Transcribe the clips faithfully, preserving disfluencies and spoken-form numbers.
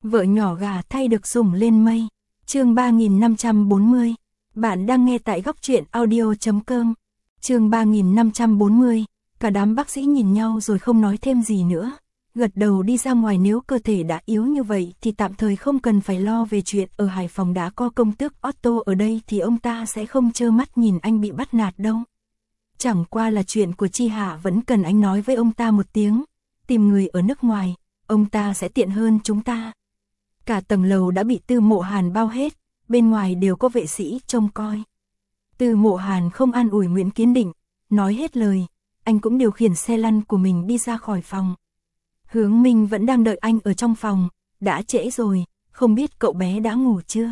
Vợ nhỏ gà thay được sủng lên mây. Chương ba nghìn năm trăm bốn mươi. Bạn đang nghe tại góc truyện audio chấm com. Chương ba nghìn năm trăm bốn mươi. Cả đám bác sĩ nhìn nhau rồi không nói thêm gì nữa. Gật đầu đi ra ngoài, nếu cơ thể đã yếu như vậy thì tạm thời không cần phải lo về chuyện ở Hải Phòng đã có công tước Otto ở đây thì ông ta sẽ không trơ mắt nhìn anh bị bắt nạt đâu. Chẳng qua là chuyện của Chi Hạ vẫn cần anh nói với ông ta một tiếng. Tìm người ở nước ngoài, ông ta sẽ tiện hơn chúng ta. Cả tầng lầu đã bị Tư Mộ Hàn bao hết, bên ngoài đều có vệ sĩ trông coi. Tư Mộ Hàn không an ủi Nguyễn Kiến Định, nói hết lời, anh cũng điều khiển xe lăn của mình đi ra khỏi phòng. Hướng Minh vẫn đang đợi anh ở trong phòng, đã trễ rồi, không biết cậu bé đã ngủ chưa.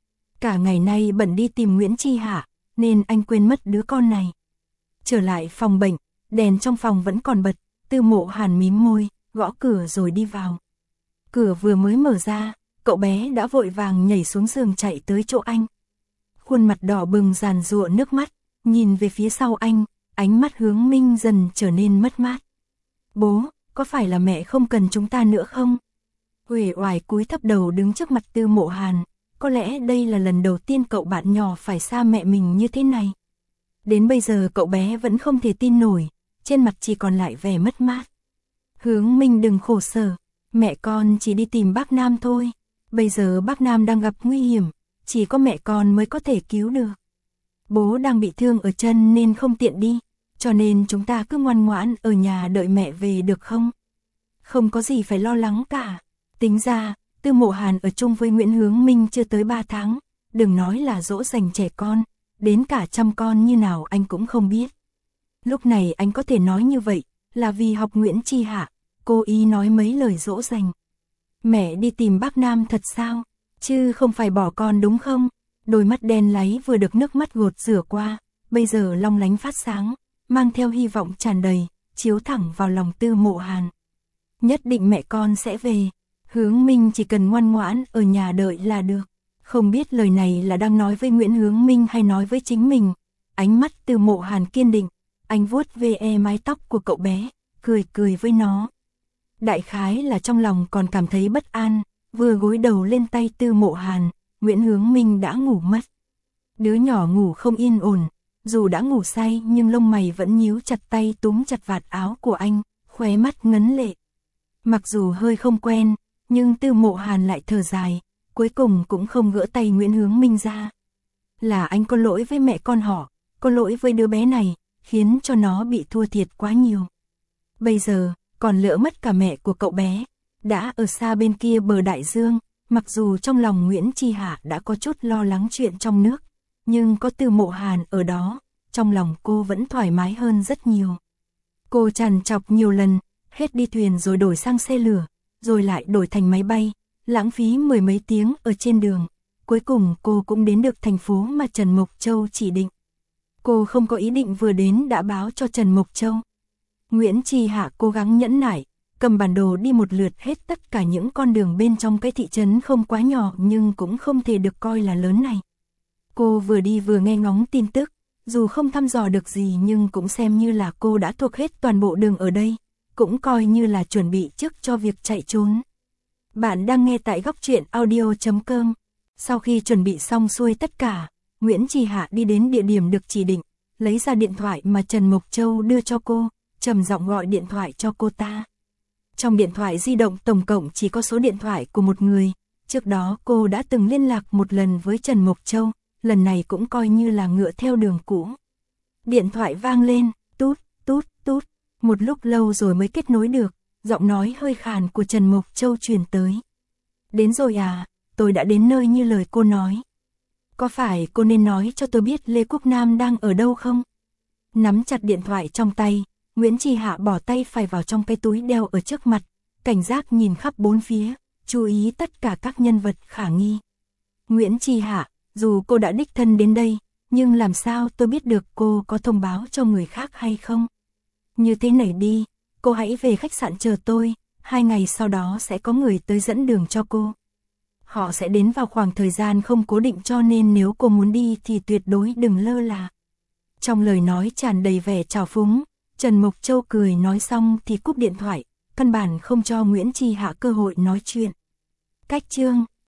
Cả ngày nay bận đi tìm Nguyễn Chi Hạ, nên anh quên mất đứa con này. Trở lại phòng bệnh, đèn trong phòng vẫn còn bật, Tư Mộ Hàn mím môi, gõ cửa rồi đi vào. Cửa vừa mới mở ra, cậu bé đã vội vàng nhảy xuống giường chạy tới chỗ anh. Khuôn mặt đỏ bừng giàn giụa nước mắt, nhìn về phía sau anh, ánh mắt Hướng Minh dần trở nên mất mát. Bố, có phải là mẹ không cần chúng ta nữa không? Uể oải cúi thấp đầu đứng trước mặt Tư Mộ Hàn, có lẽ đây là lần đầu tiên cậu bạn nhỏ phải xa mẹ mình như thế này. Đến bây giờ cậu bé vẫn không thể tin nổi, trên mặt chỉ còn lại vẻ mất mát. Hướng Minh đừng khổ sở, mẹ con chỉ đi tìm bác Nam thôi. Bây giờ bác Nam đang gặp nguy hiểm, chỉ có mẹ con mới có thể cứu được. Bố đang bị thương ở chân nên không tiện đi, cho nên chúng ta cứ ngoan ngoãn ở nhà đợi mẹ về được không? Không có gì phải lo lắng cả. Tính ra, Tư Mộ Hàn ở chung với Nguyễn Hướng Minh chưa tới ba tháng, đừng nói là dỗ dành trẻ con, đến cả chăm con như nào anh cũng không biết. Lúc này anh có thể nói như vậy, là vì học Nguyễn Chi Hạ, cô ý nói mấy lời dỗ dành. Mẹ đi tìm bác Nam thật sao? Chứ không phải bỏ con đúng không? Đôi mắt đen láy vừa được nước mắt gột rửa qua, bây giờ long lánh phát sáng, mang theo hy vọng tràn đầy, chiếu thẳng vào lòng Tư Mộ Hàn. Nhất định mẹ con sẽ về, Hướng Minh chỉ cần ngoan ngoãn ở nhà đợi là được. Không biết lời này là đang nói với Nguyễn Hướng Minh hay nói với chính mình. Ánh mắt Tư Mộ Hàn kiên định, anh vuốt ve mái tóc của cậu bé, cười cười với nó. Đại khái là trong lòng còn cảm thấy bất an, vừa gối đầu lên tay Tư Mộ Hàn, Nguyễn Hướng Minh đã ngủ mất. Đứa nhỏ ngủ không yên ổn, dù đã ngủ say nhưng lông mày vẫn nhíu chặt tay túm chặt vạt áo của anh, khóe mắt ngấn lệ. Mặc dù hơi không quen, nhưng Tư Mộ Hàn lại thở dài, cuối cùng cũng không gỡ tay Nguyễn Hướng Minh ra. Là anh có lỗi với mẹ con họ, có lỗi với đứa bé này, khiến cho nó bị thua thiệt quá nhiều. Bây giờ, còn lỡ mất cả mẹ của cậu bé, đã ở xa bên kia bờ đại dương, mặc dù trong lòng Nguyễn Chi Hạ đã có chút lo lắng chuyện trong nước, nhưng có Tư Mộ Hàn ở đó, trong lòng cô vẫn thoải mái hơn rất nhiều. Cô trằn trọc nhiều lần, hết đi thuyền rồi đổi sang xe lửa, rồi lại đổi thành máy bay, lãng phí mười mấy tiếng ở trên đường. Cuối cùng cô cũng đến được thành phố mà Trần Mộc Châu chỉ định. Cô không có ý định vừa đến đã báo cho Trần Mộc Châu. Nguyễn Chi Hạ cố gắng nhẫn nại, cầm bản đồ đi một lượt hết tất cả những con đường bên trong cái thị trấn không quá nhỏ nhưng cũng không thể được coi là lớn này. Cô vừa đi vừa nghe ngóng tin tức, dù không thăm dò được gì nhưng cũng xem như là cô đã thuộc hết toàn bộ đường ở đây, cũng coi như là chuẩn bị trước cho việc chạy trốn. Bạn đang nghe tại góc truyện audio chấm com. Sau khi chuẩn bị xong xuôi tất cả, Nguyễn Chi Hạ đi đến địa điểm được chỉ định, lấy ra điện thoại mà Trần Mộc Châu đưa cho cô, trầm giọng gọi điện thoại cho cô ta. Trong điện thoại di động tổng cộng chỉ có số điện thoại của một người, trước đó cô đã từng liên lạc một lần với Trần Mộc Châu, lần này cũng coi như là ngựa theo đường cũ. Điện thoại vang lên, tút, tút, tút, một lúc lâu rồi mới kết nối được, giọng nói hơi khàn của Trần Mộc Châu truyền tới. Đến rồi à, tôi đã đến nơi như lời cô nói. Có phải cô nên nói cho tôi biết Lê Quốc Nam đang ở đâu không? Nắm chặt điện thoại trong tay, Nguyễn Chi Hạ bỏ tay phải vào trong cái túi đeo ở trước mặt, cảnh giác nhìn khắp bốn phía, chú ý tất cả các nhân vật khả nghi. Nguyễn Chi Hạ, dù cô đã đích thân đến đây, nhưng làm sao tôi biết được cô có thông báo cho người khác hay không? Như thế này đi, cô hãy về khách sạn chờ tôi, hai ngày sau đó sẽ có người tới dẫn đường cho cô. Họ sẽ đến vào khoảng thời gian không cố định cho nên nếu cô muốn đi thì tuyệt đối đừng lơ là. Trong lời nói tràn đầy vẻ trào phúng, Trần Mộc Châu cười nói xong thì cúp điện thoại, căn bản không cho Nguyễn Chi Hạ cơ hội nói chuyện. Cách chương